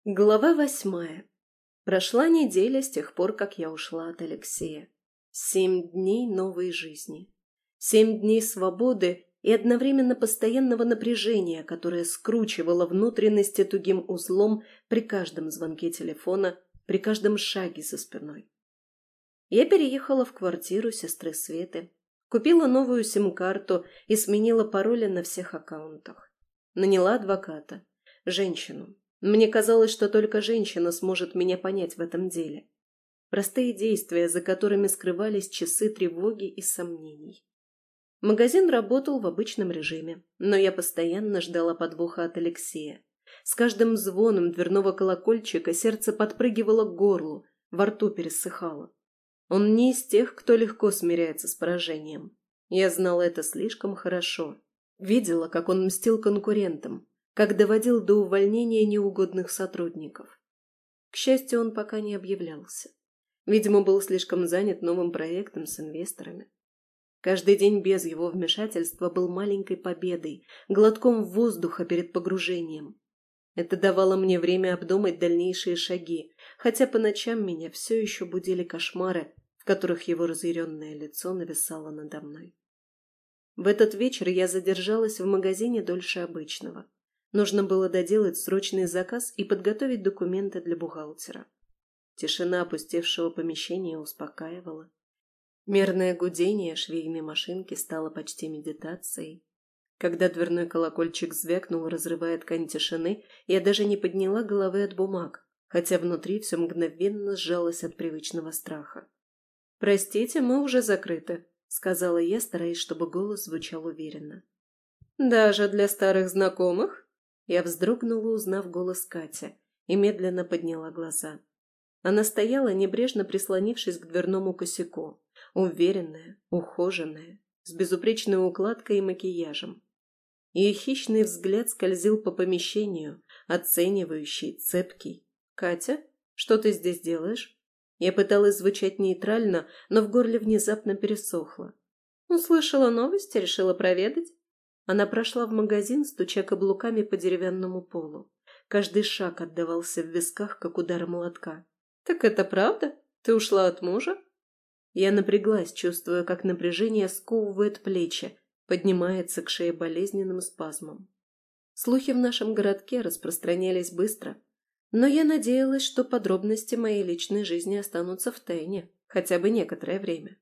Глава 8. Прошла неделя с тех пор, как я ушла от Алексея. 7 дней новой жизни. 7 дней свободы и одновременно постоянного напряжения, которое скручивало внутренности тугим узлом при каждом звонке телефона, при каждом шаге за спиной. Я переехала в квартиру сестры Светы, купила новую сим-карту и сменила пароли на всех аккаунтах. Наняла адвоката, женщину. Мне казалось, что только женщина сможет меня понять в этом деле. Простые действия, за которыми скрывались часы тревоги и сомнений. Магазин работал в обычном режиме, но я постоянно ждала подвоха от Алексея. С каждым звоном дверного колокольчика сердце подпрыгивало к горлу, во рту пересыхало. Он не из тех, кто легко смиряется с поражением. Я знала это слишком хорошо. Видела, как он мстил конкурентам, как доводил до увольнения неугодных сотрудников. К счастью, он пока не объявлялся. Видимо, был слишком занят новым проектом с инвесторами. Каждый день без его вмешательства был маленькой победой, глотком воздуха перед погружением. Это давало мне время обдумать дальнейшие шаги, хотя по ночам меня все еще будили кошмары, в которых его разъяренное лицо нависало надо мной. В этот вечер я задержалась в магазине дольше обычного. Нужно было доделать срочный заказ и подготовить документы для бухгалтера. Тишина опустевшего помещения успокаивала. Мерное гудение швейной машинки стало почти медитацией. Когда дверной колокольчик звякнул, разрывая ткань тишины, я даже не подняла головы от бумаг, хотя внутри все мгновенно сжалось от привычного страха. «Простите, мы уже закрыты», — сказала я, стараясь, чтобы голос звучал уверенно. «Даже для старых знакомых?» Я вздрогнула, узнав голос Кати, и медленно подняла глаза. Она стояла, небрежно прислонившись к дверному косяку, уверенная, ухоженная, с безупречной укладкой и макияжем. Ее хищный взгляд скользил по помещению, оценивающий, цепкий. «Катя, что ты здесь делаешь?» Я пыталась звучать нейтрально, но в горле внезапно пересохло. «Услышала новости, решила проведать». Она прошла в магазин, стуча каблуками по деревянному полу. Каждый шаг отдавался в висках, как удар молотка. «Так это правда? Ты ушла от мужа?» Я напряглась, чувствуя, как напряжение сковывает плечи, поднимается к шее болезненным спазмом. Слухи в нашем городке распространялись быстро, но я надеялась, что подробности моей личной жизни останутся в тайне, хотя бы некоторое время.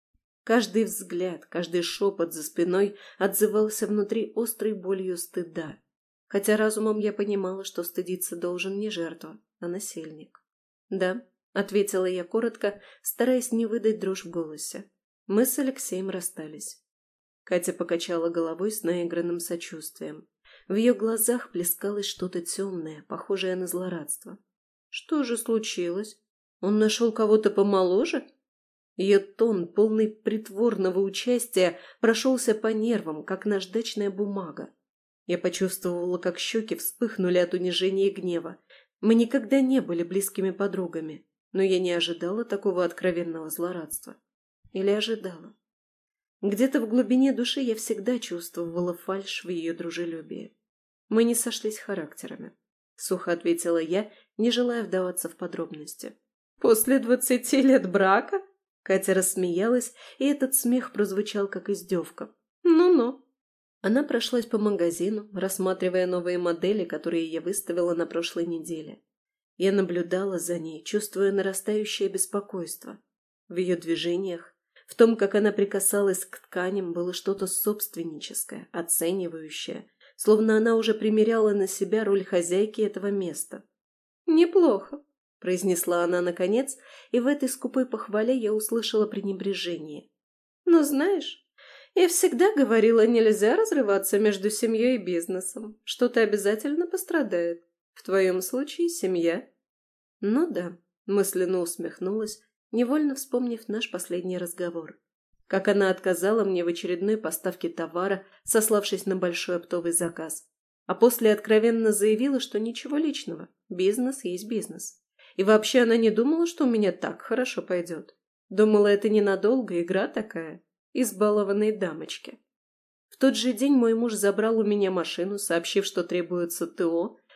Каждый взгляд, каждый шепот за спиной отзывался внутри острой болью стыда, хотя разумом я понимала, что стыдиться должен не жертва, а насильник. «Да», — ответила я коротко, стараясь не выдать дрожь в голосе. Мы с Алексеем расстались. Катя покачала головой с наигранным сочувствием. В ее глазах плескалось что-то темное, похожее на злорадство. «Что же случилось? Он нашел кого-то помоложе?» Ее тон, полный притворного участия, прошелся по нервам, как наждачная бумага. Я почувствовала, как щеки вспыхнули от унижения и гнева. Мы никогда не были близкими подругами, но я не ожидала такого откровенного злорадства. Или ожидала? Где-то в глубине души я всегда чувствовала фальшь в ее дружелюбии. Мы не сошлись характерами. Сухо ответила я, не желая вдаваться в подробности. «После 20 лет брака?» Катя рассмеялась, и этот смех прозвучал как издевка. «Ну-ну». Она прошлась по магазину, рассматривая новые модели, которые я выставила на прошлой неделе. Я наблюдала за ней, чувствуя нарастающее беспокойство. В ее движениях, в том, как она прикасалась к тканям, было что-то собственническое, оценивающее, словно она уже примеряла на себя роль хозяйки этого места. «Неплохо», — произнесла она наконец, и в этой скупой похвале я услышала пренебрежение. «Но знаешь, я всегда говорила, нельзя разрываться между семьей и бизнесом. Что-то обязательно пострадает. В твоем случае семья». «Ну да», — мысленно усмехнулась, невольно вспомнив наш последний разговор. Как она отказала мне в очередной поставке товара, сославшись на большой оптовый заказ. А после откровенно заявила, что ничего личного, бизнес есть бизнес. И вообще она не думала, что у меня так хорошо пойдет. Думала, это ненадолго, игра такая, избалованной дамочки. В тот же день мой муж забрал у меня машину, сообщив, что требуется ТО,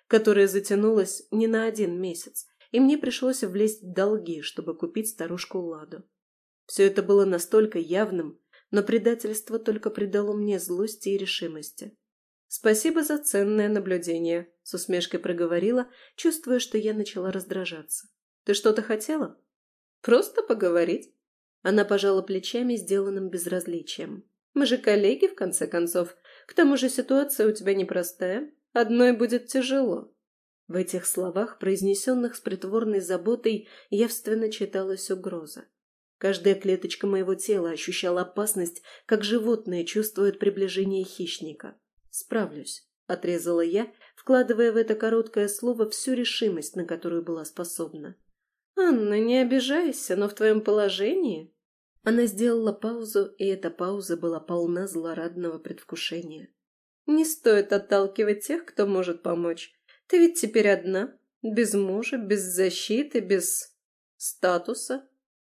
которая затянулась не на 1 месяц, и мне пришлось влезть в долги, чтобы купить старушку Ладу. Все это было настолько явным, но предательство только придало мне злости и решимости. «Спасибо за ценное наблюдение», — с усмешкой проговорила, чувствуя, что я начала раздражаться. «Ты что-то хотела?» «Просто поговорить». Она пожала плечами, сделанным безразличием. «Мы же коллеги, в конце концов. К тому же ситуация у тебя непростая. Одной будет тяжело». В этих словах, произнесенных с притворной заботой, явственно читалась угроза. Каждая клеточка моего тела ощущала опасность, как животное чувствует приближение хищника. «Справлюсь», — отрезала я, вкладывая в это короткое слово всю решимость, на которую была способна. «Анна, не обижайся, но в твоем положении...» Она сделала паузу, и эта пауза была полна злорадного предвкушения. «Не стоит отталкивать тех, кто может помочь. Ты ведь теперь одна, без мужа, без защиты, без статуса».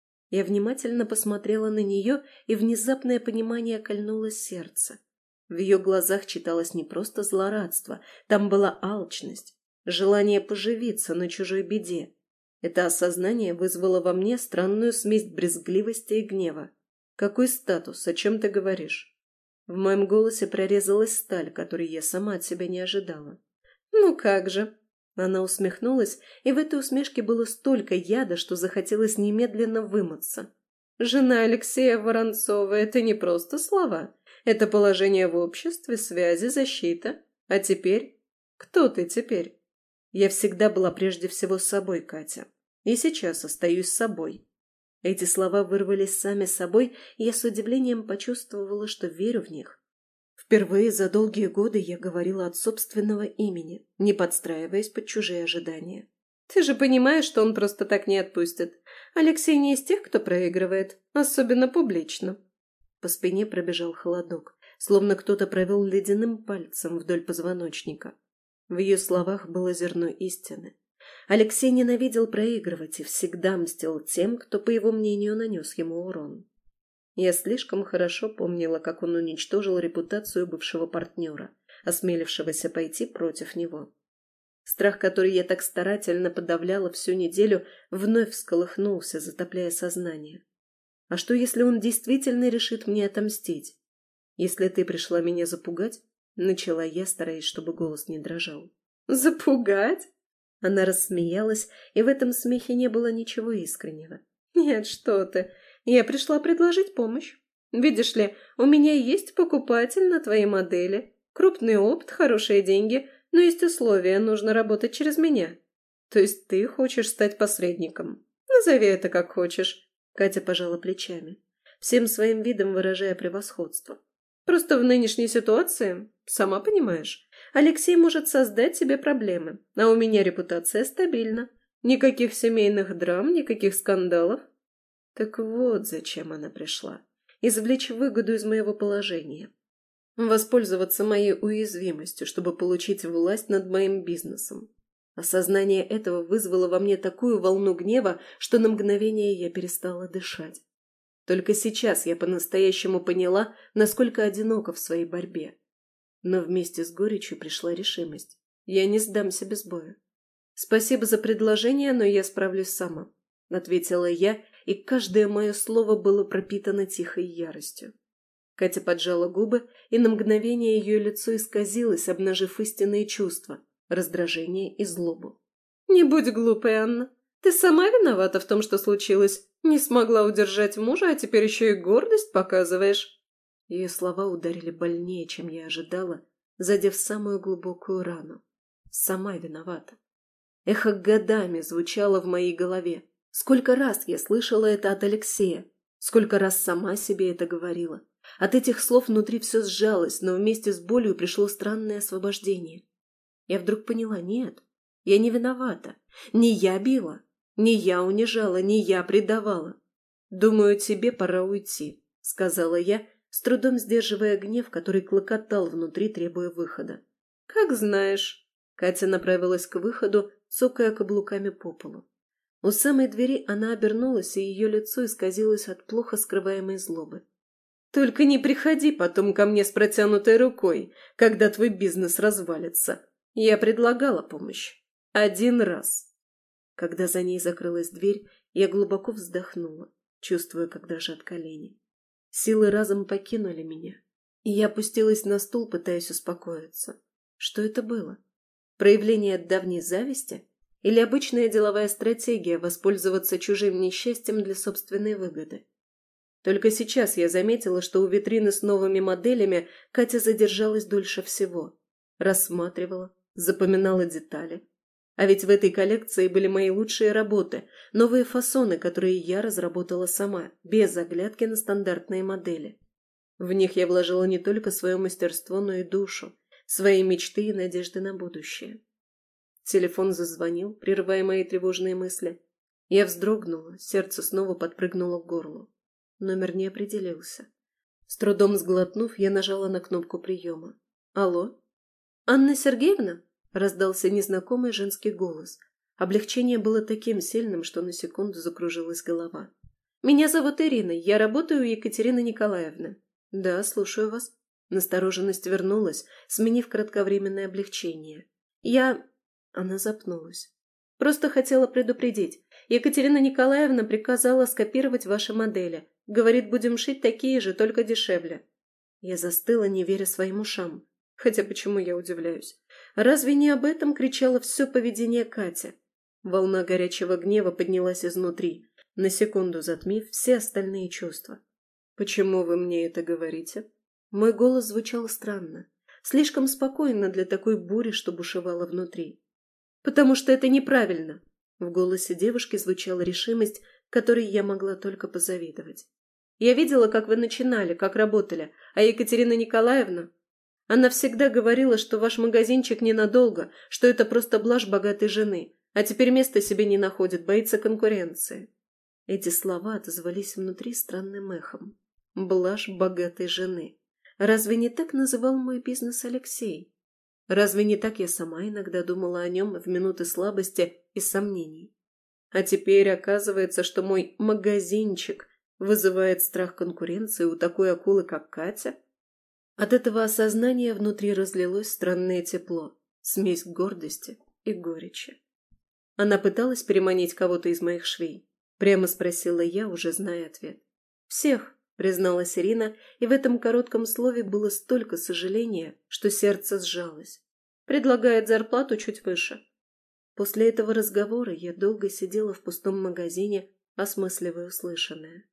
Я внимательно посмотрела на нее, и внезапное понимание кольнуло сердце. В ее глазах читалось не просто злорадство, там была алчность, желание поживиться на чужой беде. Это осознание вызвало во мне странную смесь брезгливости и гнева. «Какой статус? О чем ты говоришь?» В моем голосе прорезалась сталь, которой я сама от себя не ожидала. «Ну как же!» Она усмехнулась, и в этой усмешке было столько яда, что захотелось немедленно вымыться. «Жена Алексея Воронцова — это не просто слова. Это положение в обществе, связи, защита. А теперь? Кто ты теперь?» «Я всегда была прежде всего собой, Катя. И сейчас остаюсь собой». Эти слова вырвались сами собой, и я с удивлением почувствовала, что верю в них. Впервые за долгие годы я говорила от собственного имени, не подстраиваясь под чужие ожидания. «Ты же понимаешь, что он просто так не отпустит. Алексей не из тех, кто проигрывает, особенно публично». По спине пробежал холодок, словно кто-то провел ледяным пальцем вдоль позвоночника. В ее словах было зерно истины. Алексей ненавидел проигрывать и всегда мстил тем, кто, по его мнению, нанес ему урон. Я слишком хорошо помнила, как он уничтожил репутацию бывшего партнера, осмелившегося пойти против него. Страх, который я так старательно подавляла всю неделю, вновь всколыхнулся, затопляя сознание. А что, если он действительно решит мне отомстить? «Если ты пришла меня запугать», — начала я, стараясь, чтобы голос не дрожал. «Запугать?» Она рассмеялась, и в этом смехе не было ничего искреннего. «Нет, что ты. Я пришла предложить помощь. Видишь ли, у меня есть покупатель на твои модели. Крупный опыт, хорошие деньги, но есть условия, нужно работать через меня. То есть ты хочешь стать посредником? Назови это как хочешь». Катя пожала плечами, всем своим видом выражая превосходство. «Просто в нынешней ситуации, сама понимаешь, Алексей может создать себе проблемы, а у меня репутация стабильна. Никаких семейных драм, никаких скандалов». Так вот зачем она пришла. Извлечь выгоду из моего положения. Воспользоваться моей уязвимостью, чтобы получить власть над моим бизнесом. Осознание этого вызвало во мне такую волну гнева, что на мгновение я перестала дышать. Только сейчас я по-настоящему поняла, насколько одинока в своей борьбе. Но вместе с горечью пришла решимость. Я не сдамся без боя. «Спасибо за предложение, но я справлюсь сама», — ответила я, и каждое мое слово было пропитано тихой яростью. Катя поджала губы, и на мгновение ее лицо исказилось, обнажив истинные чувства — раздражение и злобу. «Не будь глупой, Анна. Ты сама виновата в том, что случилось. Не смогла удержать мужа, а теперь еще и гордость показываешь». Ее слова ударили больнее, чем я ожидала, задев самую глубокую рану. Сама виновата. Эхо годами звучало в моей голове. Сколько раз я слышала это от Алексея, сколько раз сама себе это говорила. От этих слов внутри все сжалось, но вместе с болью пришло странное освобождение. Я вдруг поняла, нет, я не виновата. Не я била, не я унижала, не я предавала. «Думаю, тебе пора уйти», — сказала я, с трудом сдерживая гнев, который клокотал внутри, требуя выхода. «Как знаешь». Катя направилась к выходу, цокая каблуками по полу. У самой двери она обернулась, и ее лицо исказилось от плохо скрываемой злобы. «Только не приходи потом ко мне с протянутой рукой, когда твой бизнес развалится. Я предлагала помощь. 1 раз. Когда за ней закрылась дверь, я глубоко вздохнула, чувствуя, как дрожат колени. Силы разом покинули меня, и я опустилась на стул, пытаясь успокоиться. Что это было? Проявление давней зависти? Или обычная деловая стратегия воспользоваться чужим несчастьем для собственной выгоды? Только сейчас я заметила, что у витрины с новыми моделями Катя задержалась дольше всего. Рассматривала, запоминала детали. А ведь в этой коллекции были мои лучшие работы, новые фасоны, которые я разработала сама, без оглядки на стандартные модели. В них я вложила не только свое мастерство, но и душу, свои мечты и надежды на будущее. Телефон зазвонил, прерывая мои тревожные мысли. Я вздрогнула, сердце снова подпрыгнуло к горлу. Номер не определился. С трудом сглотнув, я нажала на кнопку приема. «Алло? Анна Сергеевна?» — раздался незнакомый женский голос. Облегчение было таким сильным, что на секунду закружилась голова. «Меня зовут Ирина, я работаю у Екатерины Николаевны». «Да, слушаю вас». Настороженность вернулась, сменив кратковременное облегчение. Она запнулась. «Просто хотела предупредить. Екатерина Николаевна приказала скопировать ваши модели. Говорит, будем шить такие же, только дешевле». Я застыла, не веря своим ушам. Хотя почему я удивляюсь? Разве не об этом кричало все поведение Кати? Волна горячего гнева поднялась изнутри, на секунду затмив все остальные чувства. «Почему вы мне это говорите?» Мой голос звучал странно, слишком спокойно для такой бури, что бушевала внутри. «Потому что это неправильно!» В голосе девушки звучала решимость, которой я могла только позавидовать. «Я видела, как вы начинали, как работали, а Екатерина Николаевна...» Она всегда говорила, что ваш магазинчик ненадолго, что это просто блажь богатой жены, а теперь места себе не находит, боится конкуренции. Эти слова отозвались внутри странным эхом. Блажь богатой жены. Разве не так называл мой бизнес Алексей? Разве не так я сама иногда думала о нем в минуты слабости и сомнений? А теперь оказывается, что мой магазинчик вызывает страх конкуренции у такой акулы, как Катя? От этого осознания внутри разлилось странное тепло, смесь гордости и горечи. Она пыталась переманить кого-то из моих швей. Прямо спросила я, уже зная ответ. «Всех», — призналась Ирина, и в этом коротком слове было столько сожаления, что сердце сжалось. «Предлагает зарплату чуть выше». После этого разговора я долго сидела в пустом магазине, осмысливая услышанное.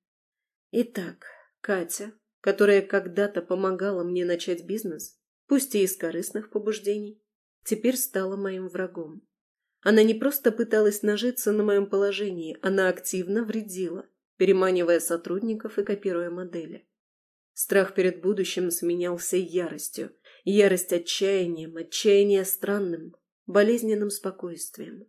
Итак, Катя, которая когда-то помогала мне начать бизнес, пусть и из корыстных побуждений, теперь стала моим врагом. Она не просто пыталась нажиться на моем положении, она активно вредила, переманивая сотрудников и копируя модели. Страх перед будущим сменялся яростью, ярость отчаянием, отчаяние странным, болезненным спокойствием.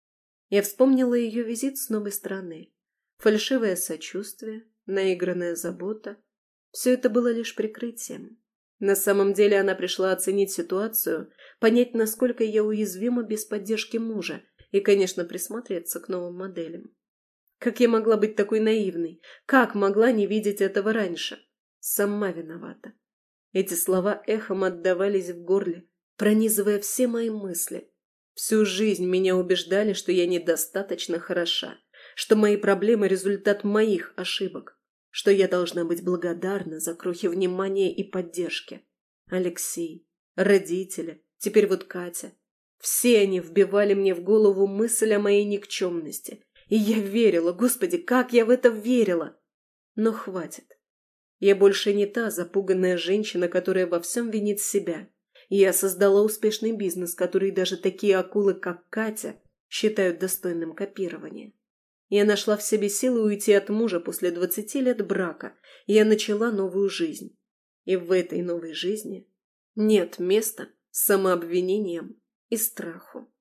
Я вспомнила ее визит с новой стороны. Фальшивое сочувствие, наигранная забота. Все это было лишь прикрытием. На самом деле она пришла оценить ситуацию, понять, насколько я уязвима без поддержки мужа и, конечно, присмотреться к новым моделям. Как я могла быть такой наивной? Как могла не видеть этого раньше? Сама виновата. Эти слова эхом отдавались в горле, пронизывая все мои мысли. Всю жизнь меня убеждали, что я недостаточно хороша, что мои проблемы – результат моих ошибок, что я должна быть благодарна за крохи внимания и поддержки. Алексей, родители, теперь вот Катя. Все они вбивали мне в голову мысль о моей никчемности. И я верила, Господи, как я в это верила! Но хватит. Я больше не та запуганная женщина, которая во всем винит себя. Я создала успешный бизнес, который даже такие акулы, как Катя, считают достойным копирования. Я нашла в себе силы уйти от мужа после 20 лет брака. Я начала новую жизнь. И в этой новой жизни нет места самообвинениям и страху.